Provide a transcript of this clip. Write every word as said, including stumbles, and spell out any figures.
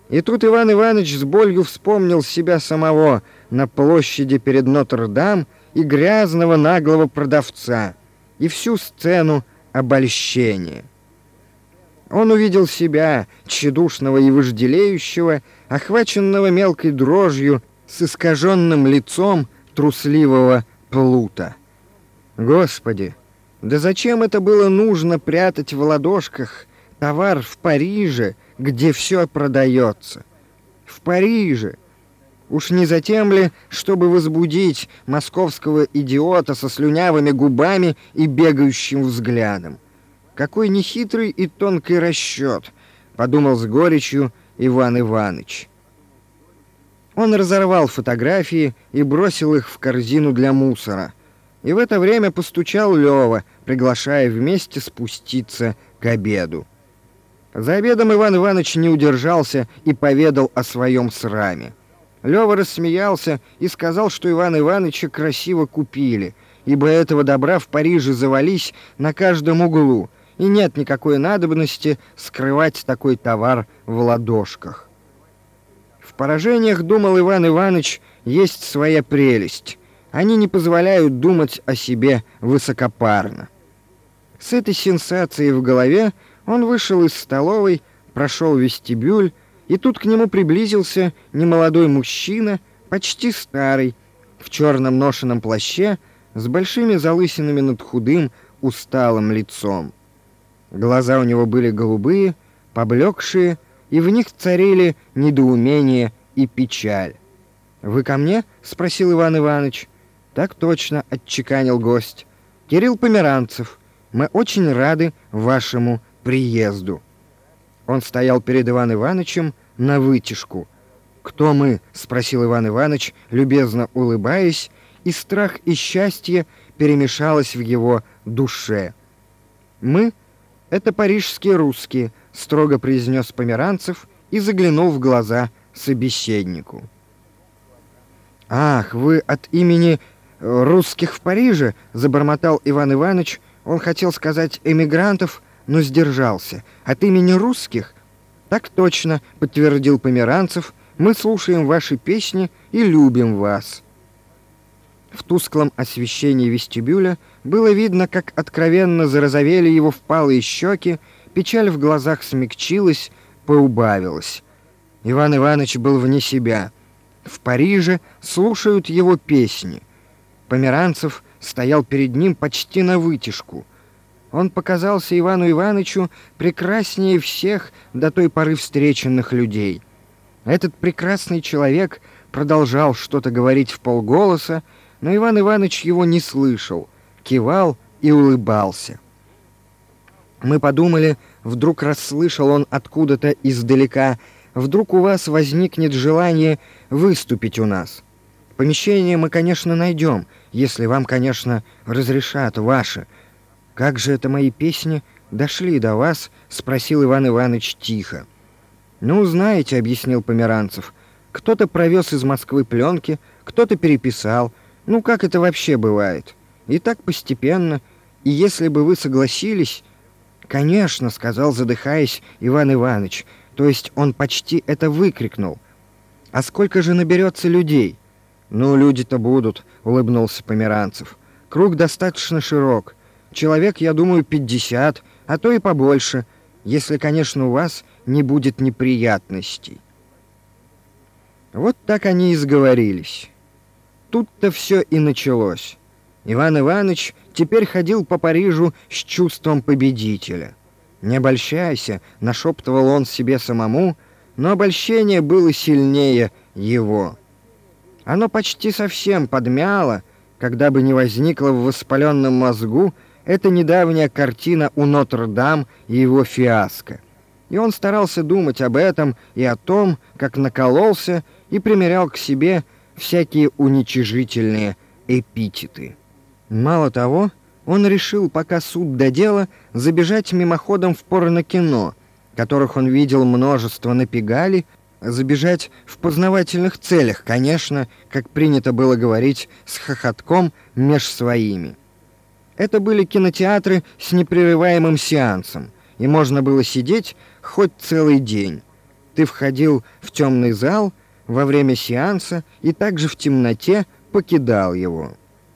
И тут Иван Иванович с болью вспомнил себя самого на площади перед Нотр-Дам и грязного наглого продавца, и всю сцену обольщения. Он увидел себя, тщедушного и вожделеющего, охваченного мелкой дрожью, с искаженным лицом трусливого плута. Господи, да зачем это было нужно прятать в ладошках товар в Париже, где все продается? В Париже! Уж не затем ли, чтобы возбудить московского идиота со слюнявыми губами и бегающим взглядом? Какой нехитрый и тонкий расчет, подумал с горечью Иван Иваныч. Он разорвал фотографии и бросил их в корзину для мусора. И в это время постучал Лёва, приглашая вместе спуститься к обеду. За обедом Иван Иваныч не удержался и поведал о своем сраме. Лёва рассмеялся и сказал, что Ивана Иваныча красиво купили, ибо этого добра в Париже завались на каждом углу, и нет никакой надобности скрывать такой товар в ладошках. В поражениях, думал Иван Иваныч, есть своя прелесть. Они не позволяют думать о себе высокопарно. С этой сенсацией в голове он вышел из столовой, прошел вестибюль, и тут к нему приблизился немолодой мужчина, почти старый, в черном ношеном плаще, с большими залысинами над худым, усталым лицом. Глаза у него были голубые, поблекшие, и в них царили недоумение и печаль. «Вы ко мне?» — спросил Иван Иваныч. «Так точно», — отчеканил гость. «Кирилл Померанцев, мы очень рады вашему приезду». Он стоял перед Иваном Иванычем на вытяжку. «Кто мы?» — спросил Иван Иваныч, любезно улыбаясь, и страх и счастье перемешалось в его душе. «Мы — это парижские русские», — строго произнес Померанцев и заглянул в глаза собеседнику. «Ах, вы от имени русских в Париже?» — забормотал Иван Иваныч. Он хотел сказать «эмигрантов», но сдержался. «От имени русских?» «Так точно», — подтвердил Померанцев. «Мы слушаем ваши песни и любим вас». В тусклом освещении вестибюля было видно, как откровенно зарозовели его впалые щеки, печаль в глазах смягчилась, поубавилась. Иван Иваныч был вне себя. В Париже слушают его песни. Померанцев стоял перед ним почти на вытяжку. Он показался Ивану Иванычу прекраснее всех до той поры встреченных людей. Этот прекрасный человек продолжал что-то говорить вполголоса, но Иван Иваныч его не слышал, кивал и улыбался. Мы подумали, вдруг расслышал он откуда-то издалека, вдруг у вас возникнет желание выступить у нас. Помещение мы, конечно, найдем, если вам, конечно, разрешат ваши. Как же это мои песни дошли до вас? Спросил Иван Иваныч тихо. Ну, знаете, объяснил Померанцев, кто-то провез из Москвы пленки, кто-то переписал. Ну, как это вообще бывает? И так постепенно. И если бы вы согласились... «Конечно», — сказал, задыхаясь, Иван Иваныч, то есть он почти это выкрикнул. «А сколько же наберется людей?» «Ну, люди-то будут», — улыбнулся Померанцев. «Круг достаточно широк. Человек, я думаю, пятьдесят, а то и побольше, если, конечно, у вас не будет неприятностей». Вот так они и сговорились. Тут-то все и началось. Иван Иваныч теперь ходил по Парижу с чувством победителя. «Не обольщайся», — нашептывал он себе самому, но обольщение было сильнее его. Оно почти совсем подмяло, когда бы не возникла в воспаленном мозгу эта недавняя картина у Нотр-Дам и его фиаско. И он старался думать об этом и о том, как накололся, и примерял к себе всякие уничижительные эпитеты. Мало того, он решил, пока суд до дела, забежать мимоходом в порно-кино, которых он видел множество на Пегале, забежать в познавательных целях, конечно, как принято было говорить, с хохотком меж своими. Это были кинотеатры с непрерываемым сеансом, и можно было сидеть хоть целый день. ты входил в темный зал во время сеанса и также в темноте покидал его.